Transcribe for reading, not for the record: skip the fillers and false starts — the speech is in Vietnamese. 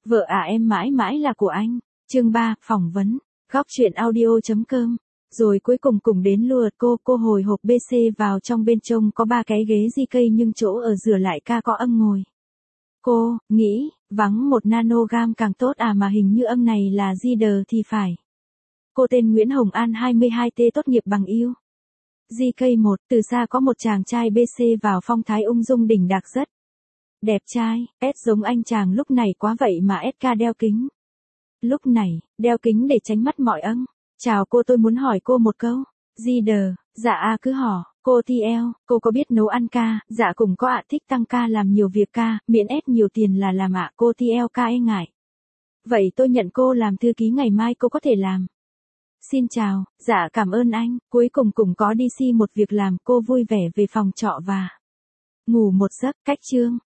Vợ à em mãi mãi là của anh. Chương 3, phỏng vấn. Góc truyện audio.com. Rồi cuối cùng đến lượt cô hồi hộp BC vào trong bên trông có 3 cái ghế di cây nhưng chỗ ở rửa lại ca có âm ngồi. Cô, nghĩ, vắng 1 nanogram càng tốt à mà hình như âm này là di đờ thì phải. Cô tên Nguyễn Hồng An 22T tốt nghiệp bằng yêu. GK1, từ xa có một chàng trai BC vào phong thái ung dung đỉnh đạc rất đẹp trai, S giống anh chàng lúc này quá vậy mà SK đeo kính. Lúc này, đeo kính để tránh mắt mọi âng. Chào cô, tôi muốn hỏi cô một câu. Đờ, dạ cứ hỏi. Cô TL, cô có biết nấu ăn ca? Dạ cùng có thích tăng ca làm nhiều việc ca, miễn ép nhiều tiền là làm ạ. Cô TL ca e ngại. Vậy tôi nhận cô làm thư ký ngày mai cô có thể làm. Xin chào, dạ cảm ơn anh. Cuối cùng có DC một việc làm, cô vui vẻ về phòng trọ và ngủ một giấc. Cách chương.